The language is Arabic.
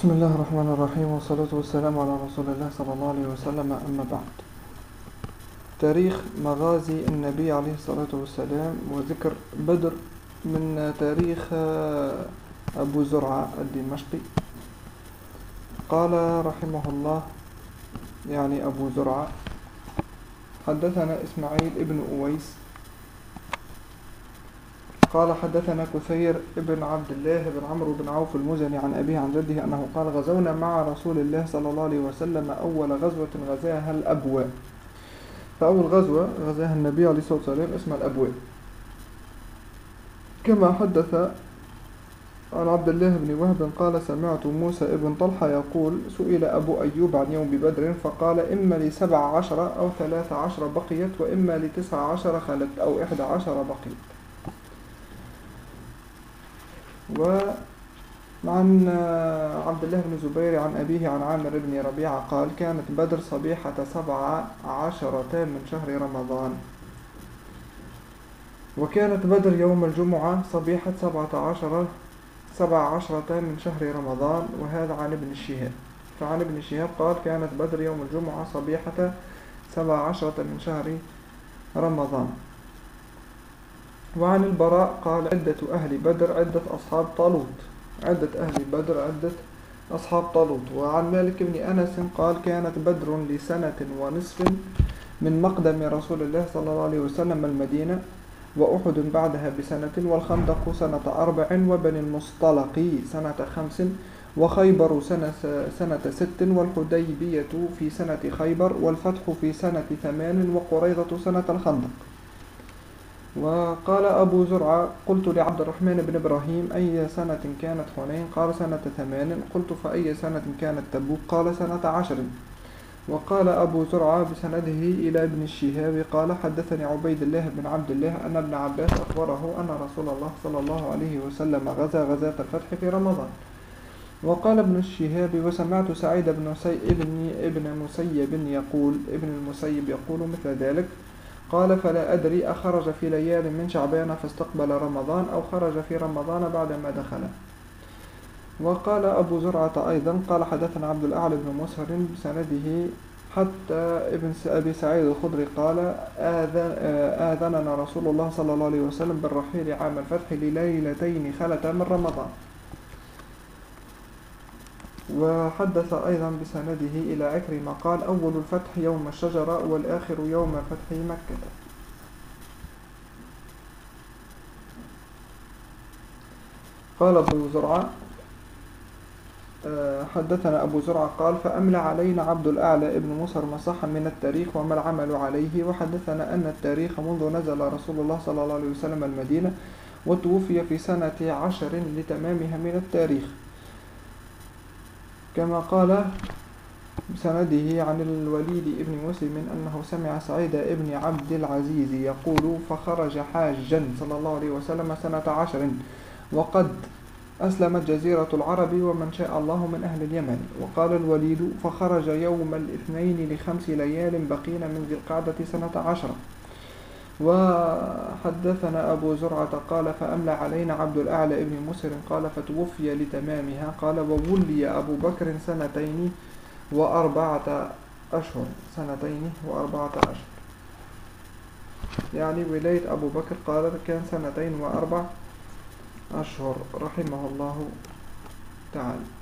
بسم الله الرحمن الرحيم، والصلاة والسلام على رسول الله صلى الله عليه وسلم. أما بعد، تاريخ مغازي النبي عليه الصلاة والسلام وذكر بدر من تاريخ أبو زرعة الدمشقي. قال رحمه الله، يعني أبو زرعة: حدثنا إسماعيل ابن أويس قال حدثنا كثير ابن عبد الله بن عمرو بن عوف المزني عن أبيه عن جده أنه قال: غزونا مع رسول الله صلى الله عليه وسلم أول غزوة غزاها الأبواء. فأول غزوة غزاها النبي عليه الصلاة والسلام اسمها الأبواء، كما حدث عن عبد الله بن وهب قال: سمعت موسى ابن طلحة يقول: سئل أبو أيوب عن يوم بدر فقال: إما ل17 أو 13 بقيت، وإما ل19 خلت، أو 11 بقيت. وعن عبد الله بن زبير عن أبيه عن عامر بن ربيعة قال: كانت بدر صبيحة 17 من شهر رمضان. وكانت بدر يوم الجمعة صبيحة 17 من شهر رمضان. وهذا عن ابن الشهاب. فعن ابن الشهاب قال: كانت بدر يوم الجمعة صبيحة 17 من شهر رمضان. وعن البراء قال: عدة أهل بدر عدة أصحاب طالوت. عدة أهل بدر عدة أصحاب طالوت. وعن مالك بن أنس قال: كانت بدر لسنة ونصف من مقدم رسول الله صلى الله عليه وسلم المدينة، وأحد بعدها بسنة، والخندق سنة 4، وبني المصطلق سنة 5، وخيبر سنة 6، والحديبية في سنة خيبر، والفتح في سنة 8، وقريظة سنة الخندق. وقال أبو زرعة: قلت لعبد الرحمن بن إبراهيم: أي سنة كانت حنين؟ قال: سنة 8. قلت: فأي سنة كانت تبوك؟ قال: سنة 10. وقال أبو زرعة بسنده إلى ابن الشهاب قال: حدثني عبيد الله بن عبد الله أن ابن عباس أخبره أن رسول الله صلى الله عليه وسلم غزا غزاة الفتح في رمضان. وقال ابن الشهاب: وسمعت سعيد ابن المسيب يقول مثل ذلك. قال: فلا أدري أخرج في ليال من شعبان فاستقبل رمضان، أو خرج في رمضان بعدما دخل. وقال أبو زرعة أيضا: قال حدثنا عبد الأعلى بن مسهر بسنده حتى ابن أبي سعيد الخدري قال: آذننا رسول الله صلى الله عليه وسلم بالرحيل عام الفتح لليلتين خلتا من رمضان. وحدث أيضا بسنده إلى عكرمة قال: أول الفتح يوم الشجرة، والآخر يوم فتح مكة. قال أبو زرعة: حدثنا أبو زرعة قال: فأملى علينا عبد الأعلى ابن مسهر مصحا من التاريخ وما العمل عليه. وحدثنا أن التاريخ منذ نزل رسول الله صلى الله عليه وسلم المدينة، وتوفي في سنة 10 لتمامها من التاريخ، كما قال بسنده عن الوليد ابن مسلم أنه سمع سعيد ابن عبد العزيز يقول: فخرج حاجا صلى الله عليه وسلم سنة 10، وقد أسلمت جزيرة العرب ومن شاء الله من أهل اليمن. وقال الوليد: فخرج يوم الاثنين ل5 ليال بقين من ذي القعدة سنة 10. وحدثنا أبو زرعة قال: فأملى علينا عبد الأعلى ابن مسهر قال: فتوفي لتمامها. قال: وولي أبو بكر 2 و4 أشهر. 2 و4 أشهر، يعني ولاية أبو بكر قال كان 2 و4 أشهر رحمه الله تعالى.